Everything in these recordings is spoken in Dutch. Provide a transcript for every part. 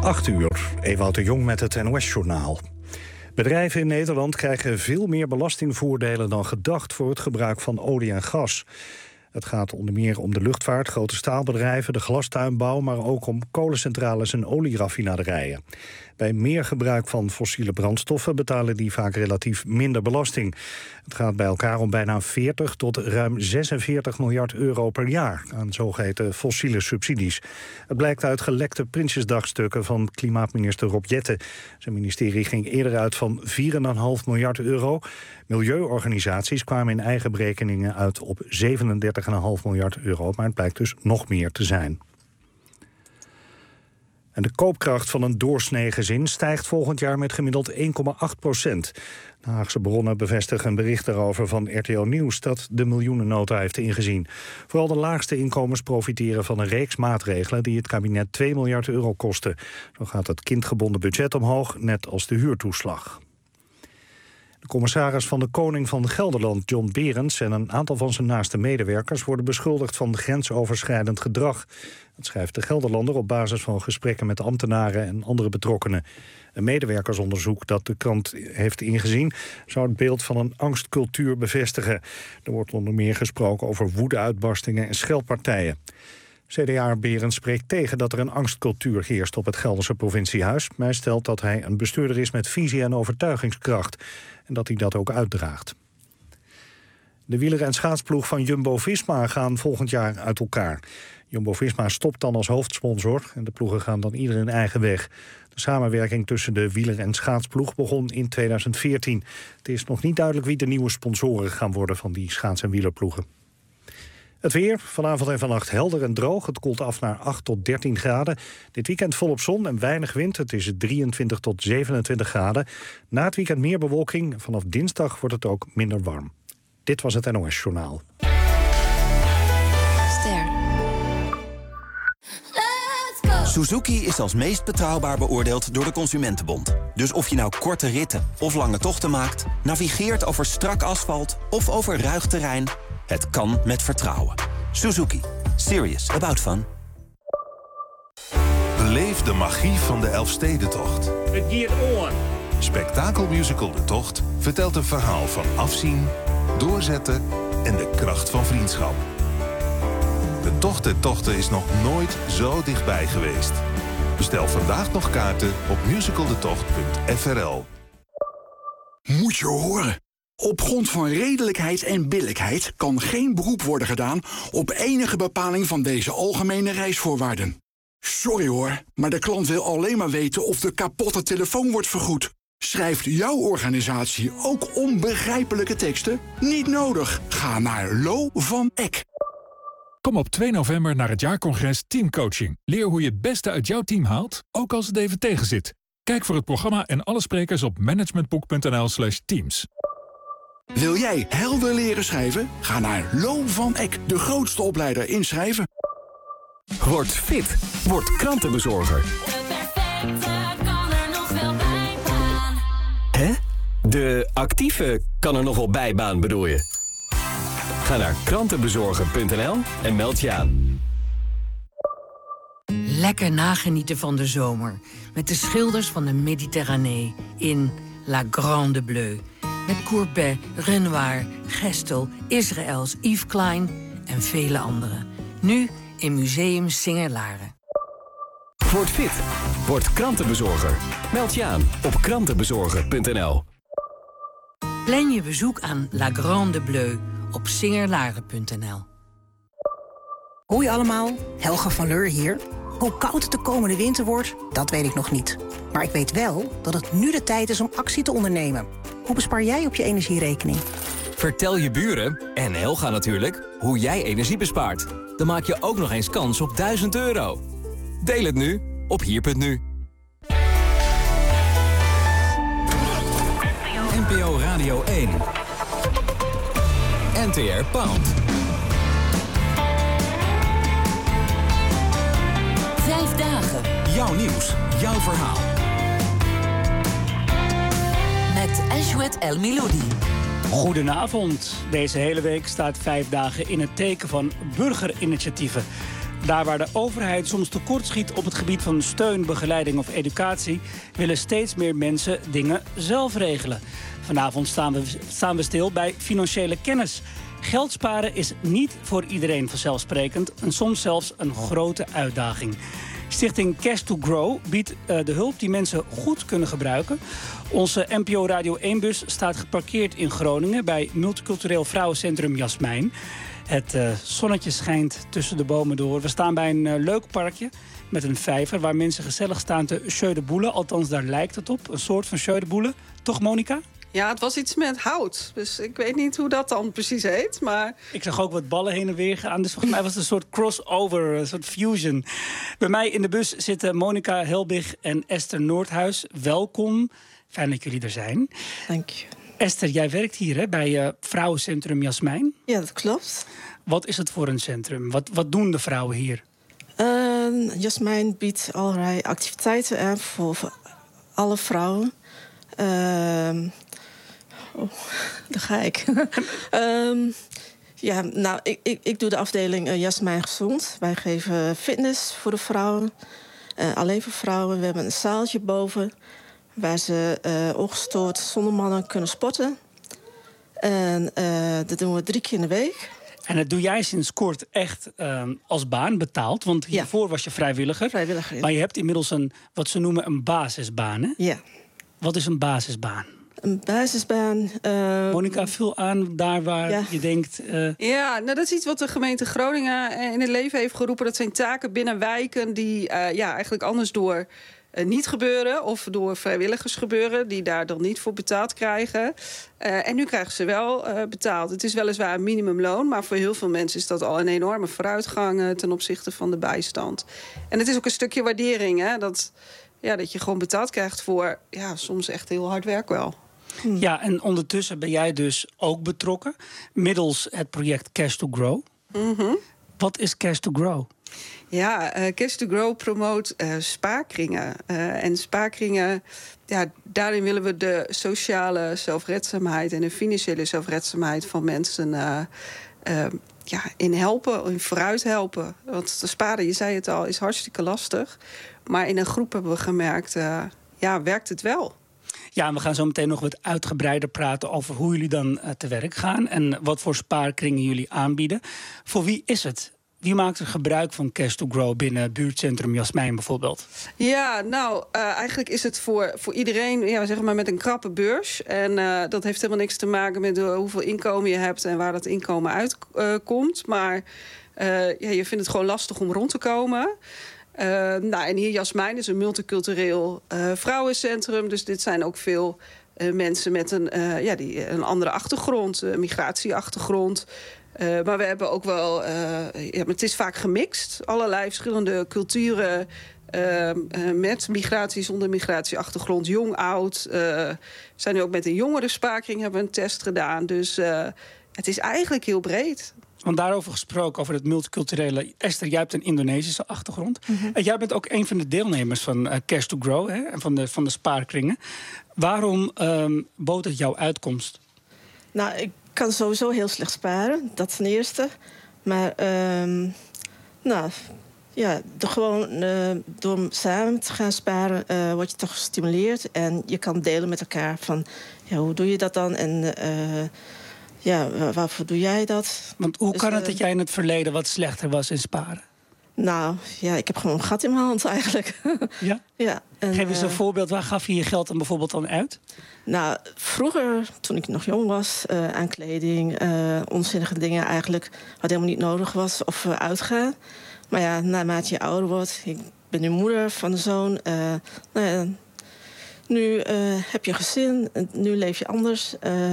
8:00, Ewout de Jong met het NOS-journaal. Bedrijven in Nederland krijgen veel meer belastingvoordelen dan gedacht voor het gebruik van olie en gas. Het gaat onder meer om de luchtvaart, grote staalbedrijven, de glastuinbouw, maar ook om kolencentrales en olieraffinaderijen. Bij meer gebruik van fossiele brandstoffen betalen die vaak relatief minder belasting. Het gaat bij elkaar om bijna 40 tot ruim 46 miljard euro per jaar aan zogeheten fossiele subsidies. Het blijkt uit gelekte Prinsjesdagstukken van klimaatminister Rob Jetten. Zijn ministerie ging eerder uit van 4,5 miljard euro. Milieuorganisaties kwamen in eigen berekeningen uit op 37,5 miljard euro, maar het blijkt dus nog meer te zijn. En de koopkracht van een doorsnee gezin stijgt volgend jaar met gemiddeld 1,8%. De Haagse bronnen bevestigen een bericht daarover van RTL Nieuws dat de miljoenennota heeft ingezien. Vooral de laagste inkomens profiteren van een reeks maatregelen die het kabinet 2 miljard euro kosten. Zo gaat het kindgebonden budget omhoog, net als de huurtoeslag. De commissaris van de Koning van Gelderland, John Berends, en een aantal van zijn naaste medewerkers worden beschuldigd van grensoverschrijdend gedrag. Dat schrijft de Gelderlander op basis van gesprekken met ambtenaren en andere betrokkenen. Een medewerkersonderzoek dat de krant heeft ingezien zou het beeld van een angstcultuur bevestigen. Er wordt onder meer gesproken over woedeuitbarstingen en scheldpartijen. CDA Berends spreekt tegen dat er een angstcultuur heerst op het Gelderse provinciehuis. Maar hij stelt dat hij een bestuurder is met visie en overtuigingskracht. En dat hij dat ook uitdraagt. De wieler- en schaatsploeg van Jumbo-Visma gaan volgend jaar uit elkaar. Jumbo-Visma stopt dan als hoofdsponsor en de ploegen gaan dan ieder hun eigen weg. De samenwerking tussen de wieler- en schaatsploeg begon in 2014. Het is nog niet duidelijk wie de nieuwe sponsoren gaan worden van die schaats- en wielerploegen. Het weer, vanavond en vannacht helder en droog. Het koelt af naar 8 tot 13 graden. Dit weekend volop zon en weinig wind. Het is 23 tot 27 graden. Na het weekend meer bewolking. Vanaf dinsdag wordt het ook minder warm. Dit was het NOS Journaal. Suzuki is als meest betrouwbaar beoordeeld door de Consumentenbond. Dus of je nou korte ritten of lange tochten maakt, navigeert over strak asfalt of over ruig terrein, het kan met vertrouwen. Suzuki. Serious about fun. Beleef de magie van de Elfstedentocht. Het giert on. Spektakelmusical De Tocht vertelt een verhaal van afzien, doorzetten en de kracht van vriendschap. De Tocht der Tochten is nog nooit zo dichtbij geweest. Bestel vandaag nog kaarten op musicaldetocht.frl. Moet je horen. Op grond van redelijkheid en billijkheid kan geen beroep worden gedaan op enige bepaling van deze algemene reisvoorwaarden. Sorry hoor, maar de klant wil alleen maar weten of de kapotte telefoon wordt vergoed. Schrijft jouw organisatie ook onbegrijpelijke teksten? Niet nodig. Ga naar Lo van Eck. Kom op 2 november naar het jaarcongres Teamcoaching. Leer hoe je het beste uit jouw team haalt, ook als het even tegenzit. Kijk voor het programma en alle sprekers op managementboek.nl/teams. Wil jij helder leren schrijven? Ga naar Lo van Eck, de grootste opleider in schrijven. Word fit. Word krantenbezorger. De perfecte kan er nog wel bijbaan. Hè? De actieve kan er nog wel bijbaan, bedoel je? Ga naar krantenbezorger.nl en meld je aan. Lekker nagenieten van de zomer. Met de schilders van de Méditerranée in La Grande Bleue. Met Courbet, Renoir, Gestel, Israëls, Yves Klein en vele anderen. Nu in Museum Singer-Laren. Word fit. Word krantenbezorger. Meld je aan op krantenbezorger.nl. Plan je bezoek aan La Grande Bleue op singerlaren.nl. Hoi allemaal, Helga van Leur hier. Hoe koud het de komende winter wordt, dat weet ik nog niet. Maar ik weet wel dat het nu de tijd is om actie te ondernemen. Hoe bespaar jij op je energierekening? Vertel je buren, en Helga natuurlijk, hoe jij energie bespaart. Dan maak je ook nog eens kans op €1000. Deel het nu op hier.nu. NPO Radio 1. NTR Pound. 5 dagen. Jouw nieuws, jouw verhaal. Met Ashwet El Miloudi. Goedenavond. Deze hele week staat 5 dagen in het teken van burgerinitiatieven. Daar waar de overheid soms tekortschiet op het gebied van steun, begeleiding of educatie, willen steeds meer mensen dingen zelf regelen. Vanavond staan we stil bij financiële kennis. Geld sparen is niet voor iedereen vanzelfsprekend en soms zelfs een grote uitdaging. Stichting Cash to Grow biedt de hulp die mensen goed kunnen gebruiken. Onze NPO Radio 1-bus staat geparkeerd in Groningen bij Multicultureel Vrouwencentrum Jasmijn. Het zonnetje schijnt tussen de bomen door. We staan bij een leuk parkje met een vijver waar mensen gezellig staan te jeu de boule. Althans, daar lijkt het op. Een soort van jeu de boule. Toch, Monica? Ja, het was iets met hout. Dus ik weet niet hoe dat dan precies heet. Maar Ik zag ook wat ballen heen en weer gaan. Dus volgens mij was het een soort crossover, een soort fusion. Bij mij in de bus zitten Monica Helbig en Esther Noordhuis. Welkom. Fijn dat jullie er zijn. Dank je. Esther, jij werkt hier hè, bij Vrouwencentrum Jasmijn. Ja, dat klopt. Wat is het voor een centrum? Wat doen de vrouwen hier? Jasmijn biedt allerlei activiteiten aan voor alle vrouwen. Daar ga ik. Ik doe de afdeling Jasmijn Gezond. Wij geven fitness voor de vrouwen. Alleen voor vrouwen. We hebben een zaaltje boven waar ze ongestoord zonder mannen kunnen sporten. En dat doen we 3 keer in de week. En dat doe jij sinds kort echt als baan betaald. Want hiervoor was je vrijwilliger. Vrijwilliger. Maar je hebt inmiddels wat ze noemen een basisbaan. Hè? Ja. Wat is een basisbaan? Een basisbaan. Monica, vul aan daar waar je denkt. Ja, nou, dat is iets wat de gemeente Groningen in het leven heeft geroepen. Dat zijn taken binnen wijken die eigenlijk anders door niet gebeuren. Of door vrijwilligers gebeuren die daar dan niet voor betaald krijgen. En nu krijgen ze wel betaald. Het is weliswaar een minimumloon. Maar voor heel veel mensen is dat al een enorme vooruitgang ten opzichte van de bijstand. En het is ook een stukje waardering. Hè, dat je gewoon betaald krijgt voor soms echt heel hard werk wel. Ja, en ondertussen ben jij dus ook betrokken middels het project Cash to Grow. Mm-hmm. Wat is Cash to Grow? Ja, Cash to Grow promoot spaarkringen. En spaarkringen, daarin willen we de sociale zelfredzaamheid en de financiële zelfredzaamheid van mensen in helpen, in vooruit helpen. Want te sparen, je zei het al, is hartstikke lastig. Maar in een groep hebben we gemerkt, werkt het wel. Ja, en we gaan zo meteen nog wat uitgebreider praten over hoe jullie dan te werk gaan en wat voor spaarkringen jullie aanbieden. Voor wie is het? Wie maakt er gebruik van Cash to Grow binnen buurtcentrum Jasmijn bijvoorbeeld? Ja, eigenlijk is het voor iedereen zeg maar met een krappe beurs. En dat heeft helemaal niks te maken met hoeveel inkomen je hebt en waar dat inkomen uitkomt. Maar je vindt het gewoon lastig om rond te komen. En hier Jasmijn is een multicultureel vrouwencentrum. Dus dit zijn ook veel mensen met een andere achtergrond, migratieachtergrond. Maar we hebben ook wel, maar het is vaak gemixt. Allerlei verschillende culturen met migratie, zonder migratieachtergrond, jong, oud. We zijn nu ook met een jongerenspaarkring, hebben we een test gedaan. Dus het is eigenlijk heel breed. Want daarover gesproken, over het multiculturele. Esther, jij hebt een Indonesische achtergrond. Mm-hmm. En jij bent ook een van de deelnemers van Cash to Grow, hè, en van de spaarkringen. Waarom bood het jouw uitkomst? Nou, ik kan sowieso heel slecht sparen, dat ten eerste. Maar door samen te gaan sparen word je toch gestimuleerd. En je kan delen met elkaar van, hoe doe je dat dan? En waarvoor doe jij dat? Want hoe kan het dat jij in het verleden wat slechter was in sparen? Nou, ik heb gewoon een gat in mijn hand eigenlijk. Ja? Ja. En, geef eens een voorbeeld. Waar gaf je je geld dan bijvoorbeeld dan uit? Nou, vroeger, toen ik nog jong was, aan kleding, onzinnige dingen eigenlijk, wat helemaal niet nodig was, of uitgaan. Maar naarmate je ouder wordt, ik ben nu moeder van een zoon. Nu heb je een gezin, nu leef je anders.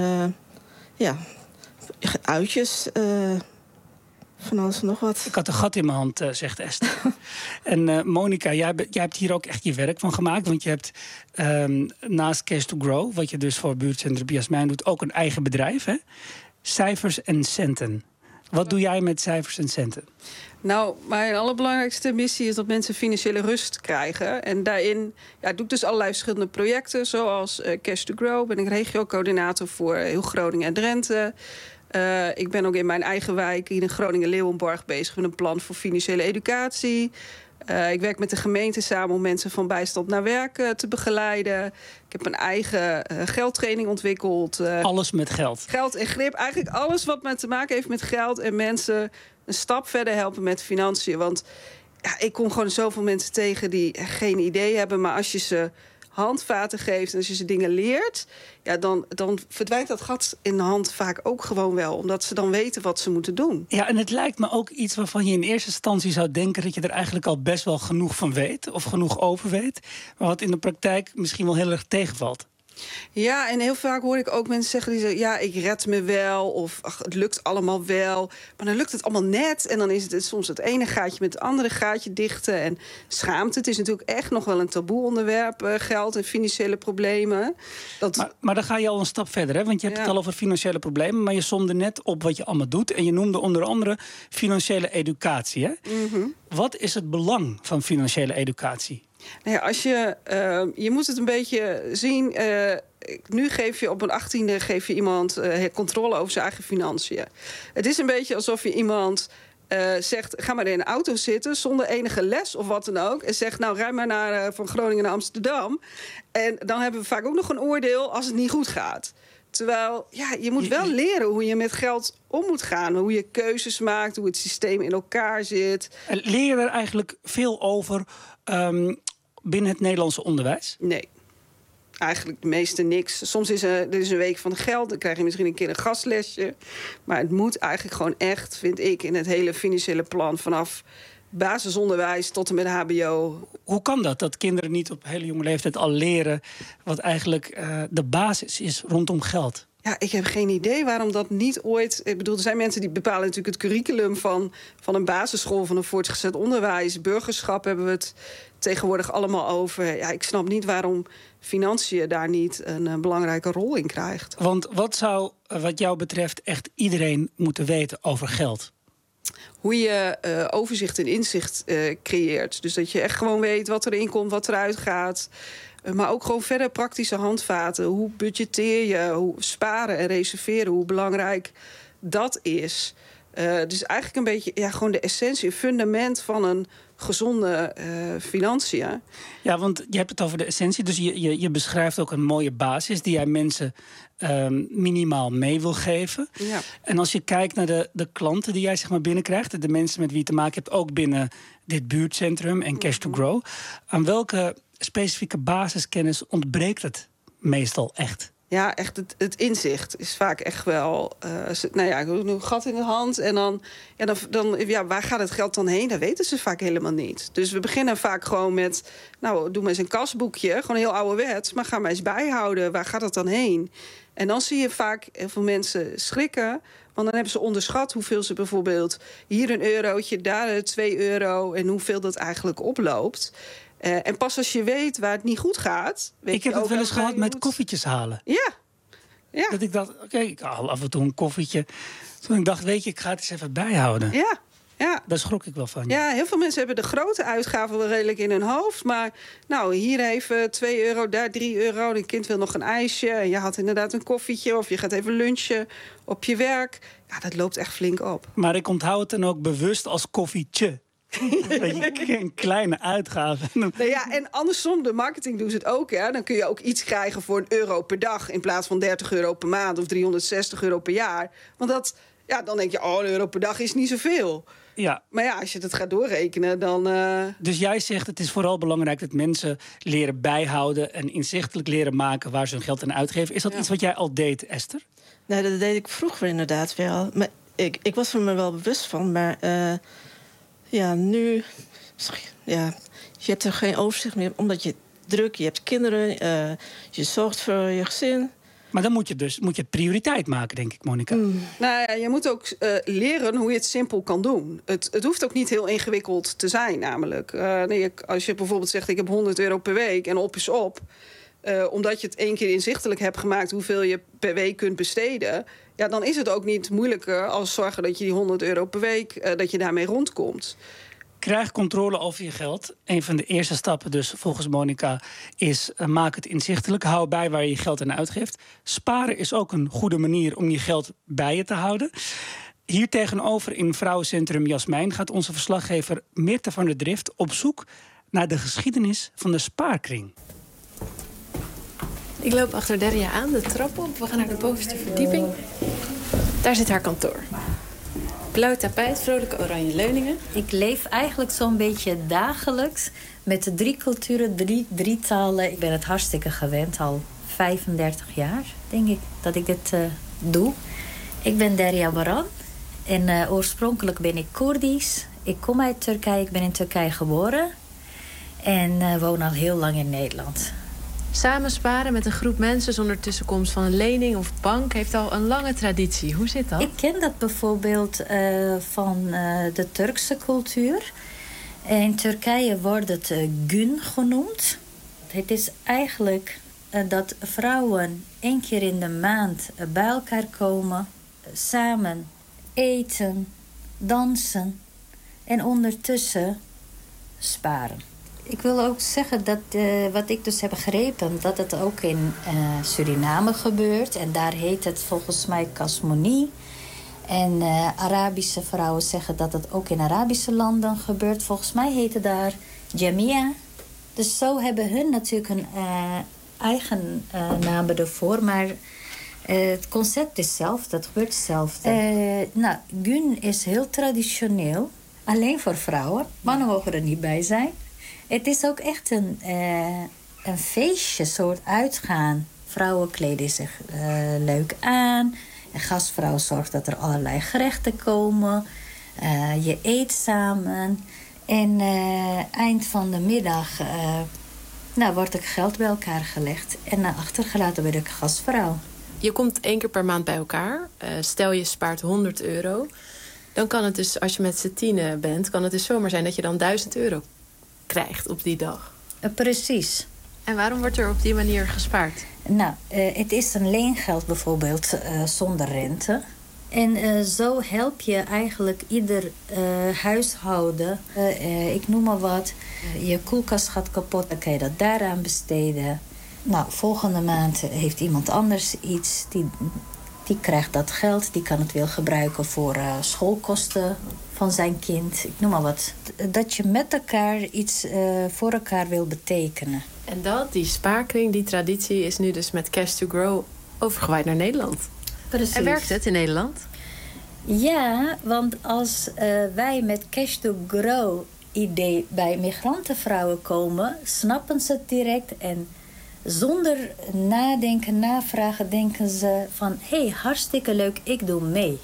Uitjes. Van alles en nog wat. Ik had een gat in mijn hand, zegt Esther. En Monica, jij hebt hier ook echt je werk van gemaakt. Want je hebt naast Cash to Grow, wat je dus voor buurtcentrum Jasmijn doet, ook een eigen bedrijf. Hè? Cijfers en centen. Wat doe jij met cijfers en centen? Nou, mijn allerbelangrijkste missie is dat mensen financiële rust krijgen. En daarin doe ik dus allerlei verschillende projecten. Zoals Cash to Grow ben ik regio-coördinator voor heel Groningen en Drenthe. Ik ben ook in mijn eigen wijk in Groningen-Leeuwenborg bezig met een plan voor financiële educatie. Ik werk met de gemeente samen om mensen van bijstand naar werk te begeleiden. Ik heb een eigen geldtraining ontwikkeld. Alles met geld. Geld en grip. Eigenlijk alles wat te maken heeft met geld en mensen een stap verder helpen met financiën. Want ja, ik kom gewoon zoveel mensen tegen die geen idee hebben. Maar als je ze handvaten geeft en als je ze dingen leert, ja, dan verdwijnt dat gat in de hand vaak ook gewoon wel. Omdat ze dan weten wat ze moeten doen. Ja, en het lijkt me ook iets waarvan je in eerste instantie zou denken dat je er eigenlijk al best wel genoeg van weet of genoeg over weet. Maar wat in de praktijk misschien wel heel erg tegenvalt. Ja, en heel vaak hoor ik ook mensen zeggen die zeggen, ja, ik red me wel, of ach, het lukt allemaal wel. Maar dan lukt het allemaal net en dan is het soms het ene gaatje met het andere gaatje dichten. En schaamte, het is natuurlijk echt nog wel een taboe onderwerp, geld en financiële problemen. Maar dan ga je al een stap verder, hè? Want je hebt het al over financiële problemen, maar je somde net op wat je allemaal doet. En je noemde onder andere financiële educatie, hè? Mm-hmm. Wat is het belang van financiële educatie? Nou ja, als je moet het een beetje zien. Nu geef je op een 18e geef je iemand controle over zijn eigen financiën. Het is een beetje alsof je iemand zegt, ga maar in een auto zitten zonder enige les of wat dan ook. En zegt, nou, rij maar van Groningen naar Amsterdam. En dan hebben we vaak ook nog een oordeel als het niet goed gaat. Terwijl, ja, je moet wel leren hoe je met geld om moet gaan. Hoe je keuzes maakt, hoe het systeem in elkaar zit. En leer je er eigenlijk veel over binnen het Nederlandse onderwijs? Nee. Eigenlijk het meeste niks. Soms is er een week van geld. Dan krijg je misschien een keer een gastlesje. Maar het moet eigenlijk gewoon echt, vind ik, in het hele financiële plan vanaf basisonderwijs tot en met HBO. Hoe kan dat kinderen niet op hele jonge leeftijd al leren wat eigenlijk de basis is rondom geld? Ja, ik heb geen idee waarom dat niet ooit. Ik bedoel, er zijn mensen die bepalen natuurlijk het curriculum van een basisschool, van een voortgezet onderwijs. Burgerschap hebben we het tegenwoordig allemaal over. Ja, ik snap niet waarom financiën daar niet een belangrijke rol in krijgt. Want wat zou, wat jou betreft, echt iedereen moeten weten over geld? Hoe je overzicht en inzicht creëert. Dus dat je echt gewoon weet wat erin komt, wat eruit gaat. Maar ook gewoon verder praktische handvaten. Hoe budgetteer je, hoe sparen en reserveren, hoe belangrijk dat is. Dus eigenlijk een beetje gewoon de essentie, een fundament van een gezonde financiën. Ja, want je hebt het over de essentie. Dus je beschrijft ook een mooie basis die jij mensen minimaal mee wil geven. Ja. En als je kijkt naar de klanten die jij zeg maar binnenkrijgt, de mensen met wie je te maken hebt, ook binnen dit buurtcentrum en Cash to Grow, aan welke specifieke basiskennis ontbreekt het meestal echt? Ja, echt het inzicht is vaak echt wel een gat in de hand. En dan, waar gaat het geld dan heen? Dat weten ze vaak helemaal niet. Dus we beginnen vaak gewoon met, nou, doe maar eens een kasboekje. Gewoon heel ouderwets, maar ga maar eens bijhouden. Waar gaat het dan heen? En dan zie je vaak heel veel mensen schrikken. Want dan hebben ze onderschat hoeveel ze bijvoorbeeld hier een eurotje, daar 2 euro en hoeveel dat eigenlijk oploopt. En pas als je weet waar het niet goed gaat. Ik heb het wel eens gehad met koffietjes halen. Ja. Dat ik dacht, oké, ik haal af en toe een koffietje. Toen ik dacht, weet je, ik ga het eens even bijhouden. Ja. Daar schrok ik wel van. Ja, heel veel mensen hebben de grote uitgaven wel redelijk in hun hoofd. Maar nou, hier even 2 euro, daar 3 euro. Een kind wil nog een ijsje. En je had inderdaad een koffietje. Of je gaat even lunchen op je werk. Ja, dat loopt echt flink op. Maar ik onthoud het dan ook bewust als koffietje. Een kleine uitgave. Nou ja, en andersom, de marketing doet het ook. Hè. Dan kun je ook iets krijgen voor €1 per dag in plaats van €30 per maand of €360 per jaar. Want dat, dan denk je, €1 per dag is niet zoveel. Ja. Maar ja, als je het gaat doorrekenen, dan... Dus jij zegt, het is vooral belangrijk dat mensen leren bijhouden en inzichtelijk leren maken waar ze hun geld aan uitgeven. Is dat iets wat jij al deed, Esther? Nee, dat deed ik vroeger inderdaad wel. Maar ik was er me wel bewust van, maar nu... Ja, je hebt er geen overzicht meer, omdat je druk, je hebt kinderen, je zorgt voor je gezin. Maar dan moet je het prioriteit maken, denk ik, Monica. Nou ja, je moet ook leren hoe je het simpel kan doen. Het hoeft ook niet heel ingewikkeld te zijn, namelijk. Als je bijvoorbeeld zegt, ik heb €100 per week en op is op. Omdat je het 1 keer inzichtelijk hebt gemaakt hoeveel je per week kunt besteden. Ja, dan is het ook niet moeilijker als zorgen dat je die €100 per week, dat je daarmee rondkomt. Krijg controle over je geld. Een van de eerste stappen dus, volgens Monica, is maak het inzichtelijk. Hou bij waar je je geld aan uitgeeft. Sparen is ook een goede manier om je geld bij je te houden. Hier tegenover in Vrouwencentrum Jasmijn gaat onze verslaggever Mirte van der Drift op zoek naar de geschiedenis van de spaarkring. Ik loop achter Derja aan, de trap op. We gaan naar de bovenste verdieping. Daar zit haar kantoor. Blauw tapijt, vrolijke oranje leuningen. Ik leef eigenlijk zo'n beetje dagelijks met de 3 culturen, drie talen. Ik ben het hartstikke gewend, al 35 jaar, denk ik, dat ik dit doe. Ik ben Derya Baran en oorspronkelijk ben ik Koerdisch. Ik kom uit Turkije, ik ben in Turkije geboren en woon al heel lang in Nederland. Samen sparen met een groep mensen zonder tussenkomst van een lening of bank heeft al een lange traditie. Hoe zit dat? Ik ken dat bijvoorbeeld van de Turkse cultuur. In Turkije wordt het gün genoemd. Het is eigenlijk dat vrouwen 1 keer in de maand bij elkaar komen, samen eten, dansen en ondertussen sparen. Ik wil ook zeggen dat wat ik dus heb begrepen, dat het ook in Suriname gebeurt. En daar heet het volgens mij kasmonie. En Arabische vrouwen zeggen dat het ook in Arabische landen gebeurt. Volgens mij heet het daar jamia. Dus zo hebben hun natuurlijk een eigen naam ervoor. Maar het concept is hetzelfde, het gebeurt hetzelfde. Gün is heel traditioneel. Alleen voor vrouwen. Mannen mogen er niet bij zijn. Het is ook echt een feestje, soort uitgaan. Vrouwen kleden zich leuk aan. En gastvrouw zorgt dat er allerlei gerechten komen. Je eet samen. En eind van de middag wordt er geld bij elkaar gelegd. En achtergelaten bij de gastvrouw. Je komt 1 keer per maand bij elkaar. Stel je spaart €100. Dan kan het dus, als je met z'n 10 bent, kan het dus zomaar zijn dat je dan €1000 krijgt op die dag. Precies. En waarom wordt er op die manier gespaard? Het is een leengeld bijvoorbeeld zonder rente. En zo help je eigenlijk ieder huishouden. Ik noem maar wat. Je koelkast gaat kapot, dan kan je dat daaraan besteden. Volgende maand heeft iemand anders iets. Die krijgt dat geld. Die kan het wel gebruiken voor schoolkosten van zijn kind. Ik noem maar wat. Dat je met elkaar iets voor elkaar wil betekenen. En die spaarkring, die traditie is nu dus met Cash to Grow overgewaaid naar Nederland. Precies. En werkt het in Nederland? Ja, want als wij met Cash to Grow idee bij migrantenvrouwen komen, snappen ze het direct en zonder nadenken, navragen, denken ze van hé, hartstikke leuk, ik doe mee.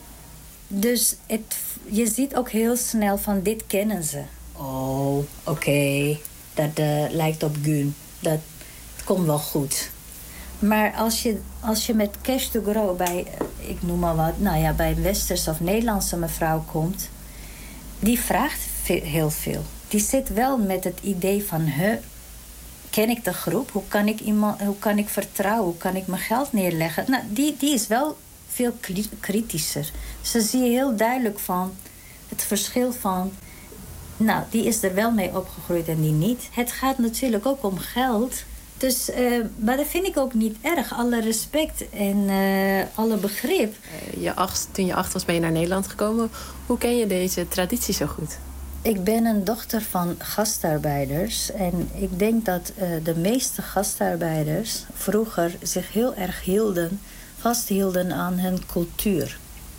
Dus je ziet ook heel snel van dit kennen ze. Oh, oké, dat lijkt op Gün. Dat komt wel goed. Maar als je met Cash to Grow bij, ik noem maar wat, bij een Westerse of Nederlandse mevrouw komt, die vraagt heel veel. Die zit wel met het idee van, ken ik de groep? Hoe kan ik vertrouwen? Hoe kan ik mijn geld neerleggen? Die is wel veel kritischer. Ze zie je heel duidelijk van het verschil van, die is er wel mee opgegroeid en die niet. Het gaat natuurlijk ook om geld. Dus, maar dat vind ik ook niet erg. Alle respect en alle begrip. Toen je 8 was, ben je naar Nederland gekomen. Hoe ken je deze traditie zo goed? Ik ben een dochter van gastarbeiders. En ik denk dat de meeste gastarbeiders vroeger zich heel erg vasthielden aan hun cultuur.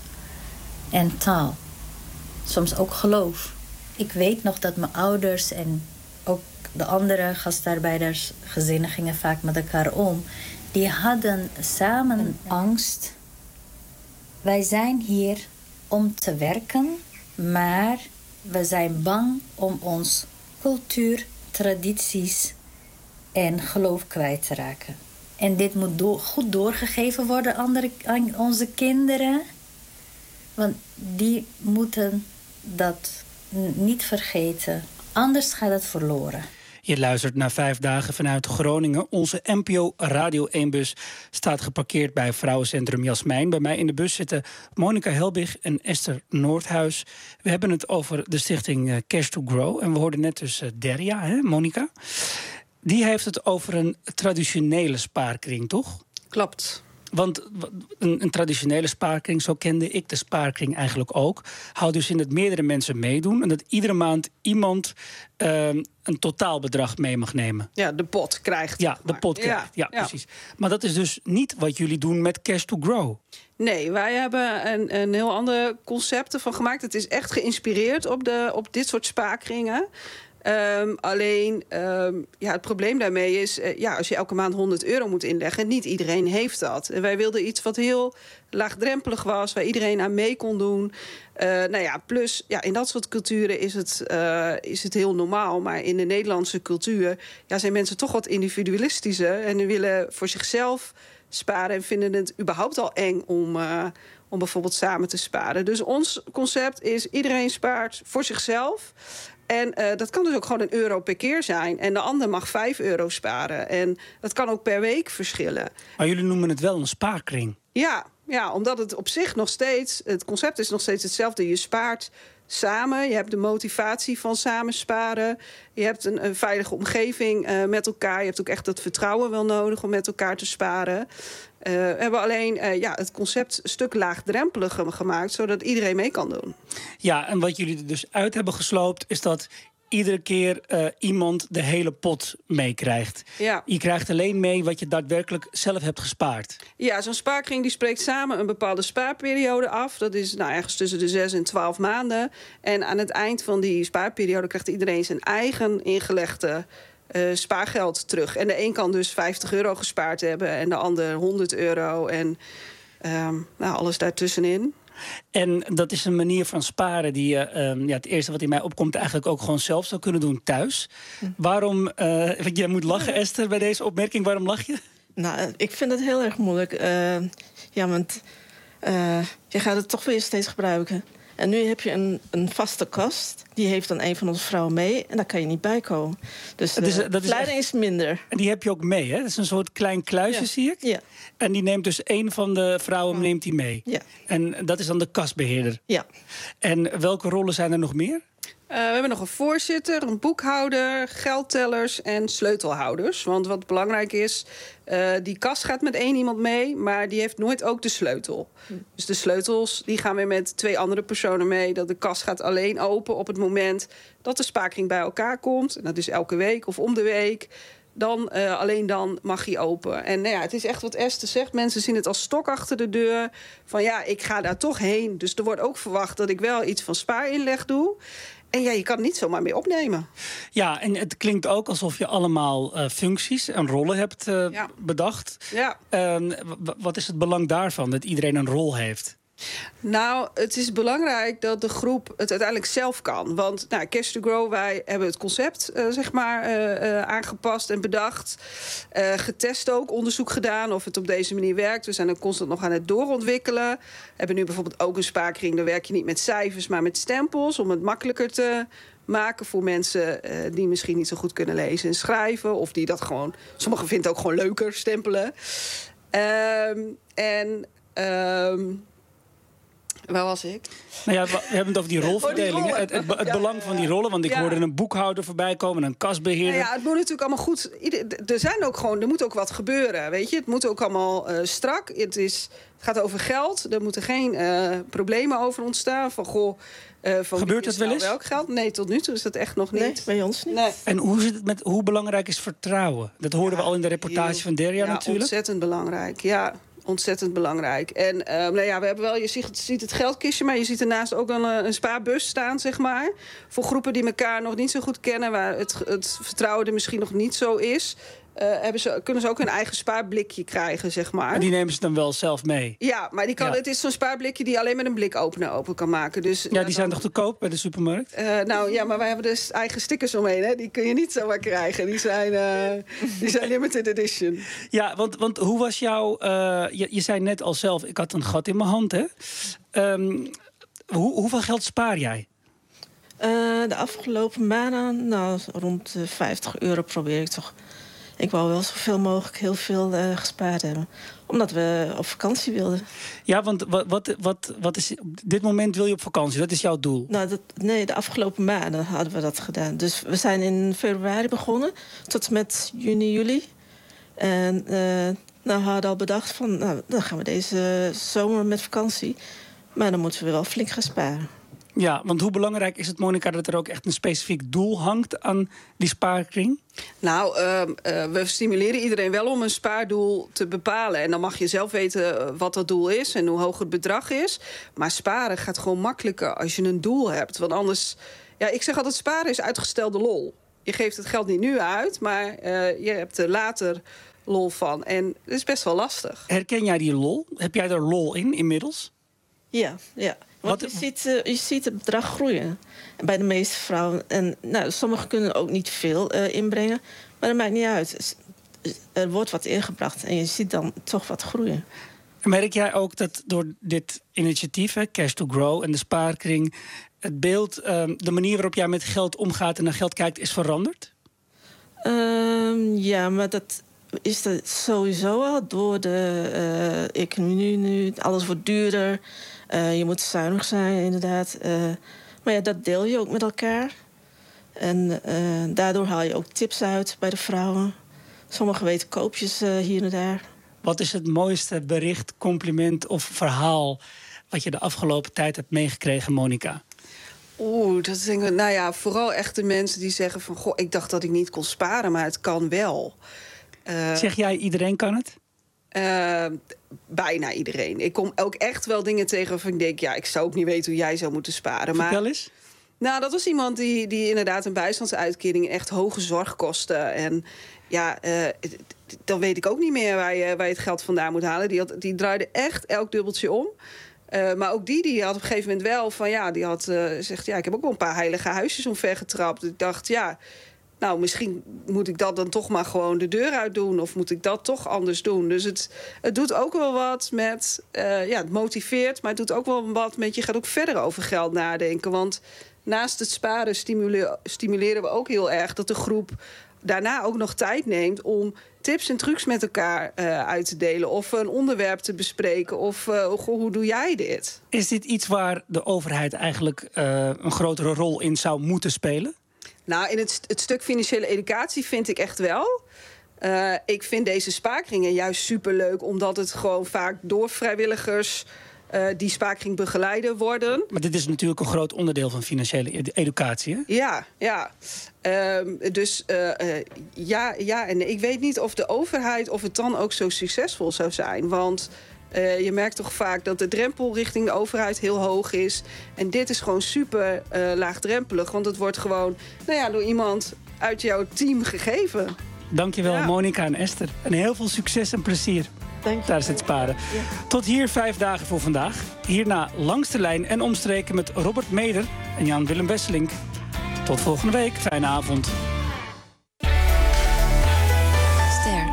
En taal. Soms ook geloof. Ik weet nog dat mijn ouders en ook de andere gastarbeidersgezinnen gingen vaak met elkaar om. Die hadden samen angst. Wij zijn hier om te werken, maar we zijn bang om ons cultuur, tradities en geloof kwijt te raken. En dit moet goed doorgegeven worden aan onze kinderen. Want die moeten dat niet vergeten. Anders gaat het verloren. Je luistert naar 5 dagen vanuit Groningen. Onze NPO Radio 1-bus staat geparkeerd bij Vrouwencentrum Jasmijn. Bij mij in de bus zitten Monica Helbig en Esther Noordhuis. We hebben het over de stichting Cash to Grow. En we hoorden net dus Derja, hè, Monica. Die heeft het over een traditionele spaarkring, toch? Klopt. Want een traditionele spaarkring, zo kende ik de spaarkring eigenlijk ook, houdt dus in dat meerdere mensen meedoen en dat iedere maand iemand een totaalbedrag mee mag nemen. Ja, de pot krijgt. Ja, de pot krijgt. Ja, precies. Maar dat is dus niet wat jullie doen met Cash to Grow. Nee, wij hebben een heel ander concept ervan gemaakt. Het is echt geïnspireerd op dit soort spaarkringen. Alleen, het probleem daarmee is, als je elke maand €100 moet inleggen, niet iedereen heeft dat. En wij wilden iets wat heel laagdrempelig was, waar iedereen aan mee kon doen. Plus, in dat soort culturen is het heel normaal. Maar in de Nederlandse cultuur zijn mensen toch wat individualistischer en die willen voor zichzelf sparen en vinden het überhaupt al eng om bijvoorbeeld samen te sparen. Dus ons concept is, iedereen spaart voor zichzelf. En dat kan dus ook gewoon €1 per keer zijn. En de ander mag €5 sparen. En dat kan ook per week verschillen. Maar jullie noemen het wel een spaarkring. Ja, omdat het op zich nog steeds, het concept is nog steeds hetzelfde. Je spaart samen, je hebt de motivatie van samen sparen. Je hebt een veilige omgeving met elkaar. Je hebt ook echt dat vertrouwen wel nodig om met elkaar te sparen. We hebben alleen het concept een stuk laagdrempeliger gemaakt, zodat iedereen mee kan doen. Ja, en wat jullie er dus uit hebben gesloopt is dat iedere keer iemand de hele pot meekrijgt. Ja. Je krijgt alleen mee wat je daadwerkelijk zelf hebt gespaard. Ja, zo'n spaarkring die spreekt samen een bepaalde spaarperiode af. Dat is ergens tussen de 6 en 12 maanden. En aan het eind van die spaarperiode krijgt iedereen zijn eigen ingelegde spaargeld terug. En de een kan dus €50 gespaard hebben en de ander €100 en alles daartussenin. En dat is een manier van sparen die je, het eerste wat in mij opkomt, eigenlijk ook gewoon zelf zou kunnen doen thuis. Waarom, jij moet lachen, Esther, bij deze opmerking. Waarom lach je? Nou, ik vind het heel erg moeilijk. Want je gaat het toch weer steeds gebruiken. En nu heb je een vaste kast. Die heeft dan een van onze vrouwen mee. En daar kan je niet bij komen. Dus de leiding is minder. En die heb je ook mee, hè? Dat is een soort klein kluisje, zie ik. Ja. En die neemt dus één van de vrouwen neemt die mee. Ja. En dat is dan de kastbeheerder. Ja. En welke rollen zijn er nog meer? We hebben nog een voorzitter, een boekhouder, geldtellers en sleutelhouders. Want wat belangrijk is, die kast gaat met 1 iemand mee, maar die heeft nooit ook de sleutel. Dus de sleutels die gaan weer met 2 andere personen mee. Dat de kast gaat alleen open op het moment dat de spaarkring bij elkaar komt. En dat is elke week of om de week. Alleen dan mag hij open. En het is echt wat Esther zegt. Mensen zien het als stok achter de deur. Van ik ga daar toch heen. Dus er wordt ook verwacht dat ik wel iets van spaarinleg doe. En je kan het niet zomaar meer opnemen. Ja, en het klinkt ook alsof je allemaal functies en rollen hebt bedacht. Ja. Wat is het belang daarvan, dat iedereen een rol heeft? Nou, het is belangrijk dat de groep het uiteindelijk zelf kan. Want Cash to Grow, wij hebben het concept aangepast en bedacht. Getest ook, onderzoek gedaan of het op deze manier werkt. We zijn er constant nog aan het doorontwikkelen. We hebben nu bijvoorbeeld ook een spaarkring. Daar werk je niet met cijfers, maar met stempels. Om het makkelijker te maken voor mensen die misschien niet zo goed kunnen lezen en schrijven. Of die dat gewoon, sommigen vinden het ook gewoon leuker, stempelen. Waar was ik? Nou ja, we hebben het over die rolverdeling. Het belang van die rollen. Want ik hoorde een boekhouder voorbij komen, een kasbeheerder. Het moet natuurlijk allemaal goed. Er moet ook wat gebeuren. Weet je? Het moet ook allemaal strak. Het gaat over geld. Er moeten geen problemen over ontstaan. Gebeurt het wel eens? Welk geld? Nee, tot nu toe is dat echt nog niet. Nee, bij ons niet. Nee. En hoe zit het met hoe belangrijk is vertrouwen? Dat hoorden we al in de reportage van Derja natuurlijk. Ontzettend belangrijk. Ja. Ontzettend belangrijk. En we hebben wel, je ziet het geldkistje, maar je ziet ernaast ook een spaarbus staan, zeg maar. Voor groepen die elkaar nog niet zo goed kennen, waar het vertrouwen er misschien nog niet zo is. Kunnen ze ook hun eigen spaarblikje krijgen, zeg maar. En die nemen ze dan wel zelf mee? Ja, maar het is zo'n spaarblikje die alleen met een blikopener open kan maken. Dus, die zijn toch te koop bij de supermarkt? Maar wij hebben dus eigen stickers omheen. Hè? Die kun je niet zomaar krijgen. Die zijn limited edition. Ja, want hoe was jouw... Je zei net al zelf, ik had een gat in mijn hand, hè? Hoeveel geld spaar jij? De afgelopen maanden, rond de €50 probeer ik toch. Ik wou wel zoveel mogelijk heel veel gespaard hebben. Omdat we op vakantie wilden. Ja, want wat is... Op dit moment wil je op vakantie, dat is jouw doel? Nee, de afgelopen maanden hadden we dat gedaan. Dus we zijn in februari begonnen, tot met juni, juli. En we hadden al bedacht van, dan gaan we deze zomer met vakantie. Maar dan moeten we wel flink gaan sparen. Ja, want hoe belangrijk is het, Monica, dat er ook echt een specifiek doel hangt aan die spaarkring? Nou, we stimuleren iedereen wel om een spaardoel te bepalen. En dan mag je zelf weten wat dat doel is en hoe hoog het bedrag is. Maar sparen gaat gewoon makkelijker als je een doel hebt. Want anders, ja, ik zeg altijd, sparen is uitgestelde lol. Je geeft het geld niet nu uit, maar je hebt er later lol van. En het is best wel lastig. Herken jij die lol? Heb jij er lol in inmiddels? Ja. Want je ziet het bedrag groeien bij de meeste vrouwen. En sommigen kunnen ook niet veel inbrengen. Maar dat maakt niet uit. Er wordt wat ingebracht en je ziet dan toch wat groeien. Merk jij ook dat door dit initiatief, Cash to Grow en de spaarkring, het beeld, de manier waarop jij met geld omgaat en naar geld kijkt, is veranderd? Ja, maar dat is het sowieso al door de economie nu. Alles wordt duurder. Je moet zuinig zijn, inderdaad. Maar ja, dat deel je ook met elkaar. En daardoor haal je ook tips uit bij de vrouwen. Sommigen weten koopjes hier en daar. Wat is het mooiste bericht, compliment of verhaal wat je de afgelopen tijd hebt meegekregen, Monica? Dat denk ik, vooral echt de mensen die zeggen van, goh, ik dacht dat ik niet kon sparen, maar het kan wel. Zeg jij, iedereen kan het? Bijna iedereen. Ik kom ook echt wel dingen tegen waarvan ik denk, ik zou ook niet weten hoe jij zou moeten sparen. Vertel eens. Nou, dat was iemand die inderdaad een bijstandsuitkering, echt hoge zorgkosten. En dan weet ik ook niet meer waar je het geld vandaan moet halen. Die draaide echt elk dubbeltje om. Maar ook die had op een gegeven moment wel van, die had gezegd, ik heb ook wel een paar heilige huisjes omvergetrapt. Ik dacht, nou, misschien moet ik dat dan toch maar gewoon de deur uit doen. Of moet ik dat toch anders doen? Dus het doet ook wel wat met, het motiveert, maar het doet ook wel wat met, je gaat ook verder over geld nadenken. Want naast het sparen stimuleren we ook heel erg dat de groep daarna ook nog tijd neemt om tips en trucs met elkaar uit te delen. Of een onderwerp te bespreken. Of hoe doe jij dit? Is dit iets waar de overheid eigenlijk een grotere rol in zou moeten spelen? Nou, in het stuk financiële educatie vind ik echt wel. Ik vind deze spaarkringen juist superleuk, omdat het gewoon vaak door vrijwilligers die spaarkring begeleiden worden. Maar dit is natuurlijk een groot onderdeel van financiële educatie, hè? Ja. En ik weet niet of de overheid, of het dan ook zo succesvol zou zijn. Want je merkt toch vaak dat de drempel richting de overheid heel hoog is. En dit is gewoon super laagdrempelig. Want het wordt gewoon door iemand uit jouw team gegeven. Dankjewel, Monica en Esther. En heel veel succes en plezier tijdens het sparen. Ja. Tot hier 5 dagen voor vandaag. Hierna Langs de Lijn en Omstreken met Robert Meder en Jan-Willem Wesselink. Tot volgende week. Fijne avond. Ster.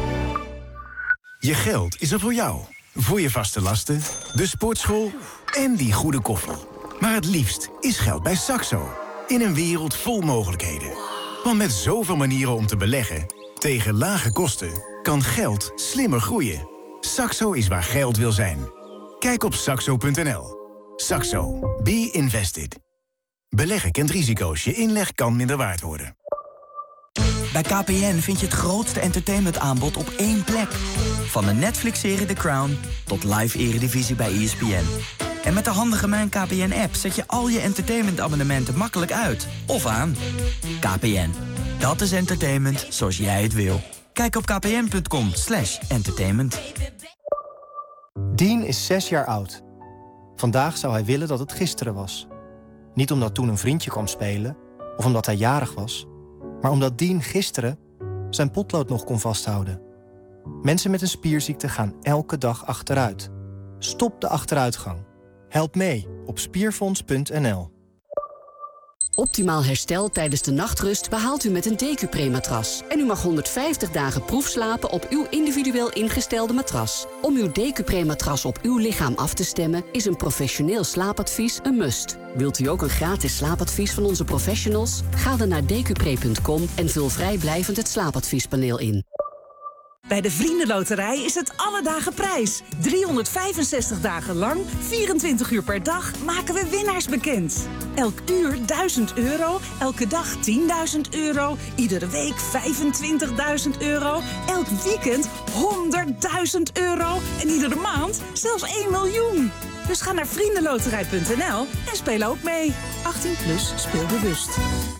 Je geld is er voor jou. Voor je vaste lasten, de sportschool en die goede koffie. Maar het liefst is geld bij Saxo. In een wereld vol mogelijkheden. Want met zoveel manieren om te beleggen, tegen lage kosten, kan geld slimmer groeien. Saxo is waar geld wil zijn. Kijk op saxo.nl. Saxo. Be invested. Beleggen kent risico's. Je inleg kan minder waard worden. Bij KPN vind je het grootste entertainmentaanbod op één plek. Van de Netflix-serie The Crown tot live eredivisie bij ESPN. En met de handige Mijn KPN-app zet je al je entertainmentabonnementen makkelijk uit. Of aan. KPN. Dat is entertainment zoals jij het wil. Kijk op kpn.com/entertainment. Dean is 6 jaar oud. Vandaag zou hij willen dat het gisteren was. Niet omdat toen een vriendje kwam spelen, of omdat hij jarig was, maar omdat Dean gisteren zijn potlood nog kon vasthouden. Mensen met een spierziekte gaan elke dag achteruit. Stop de achteruitgang. Help mee op spierfonds.nl. Optimaal herstel tijdens de nachtrust behaalt u met een Decupré-matras. En u mag 150 dagen proefslapen op uw individueel ingestelde matras. Om uw Decupré-matras op uw lichaam af te stemmen is een professioneel slaapadvies een must. Wilt u ook een gratis slaapadvies van onze professionals? Ga dan naar decupré.com en vul vrijblijvend het slaapadviespaneel in. Bij de Vriendenloterij is het alle dagen prijs. 365 dagen lang, 24 uur per dag maken we winnaars bekend. Elk uur 1000 euro, elke dag 10.000 euro, iedere week 25.000 euro, elk weekend 100.000 euro en iedere maand zelfs 1 miljoen. Dus ga naar vriendenloterij.nl en speel ook mee. 18+ speelbewust.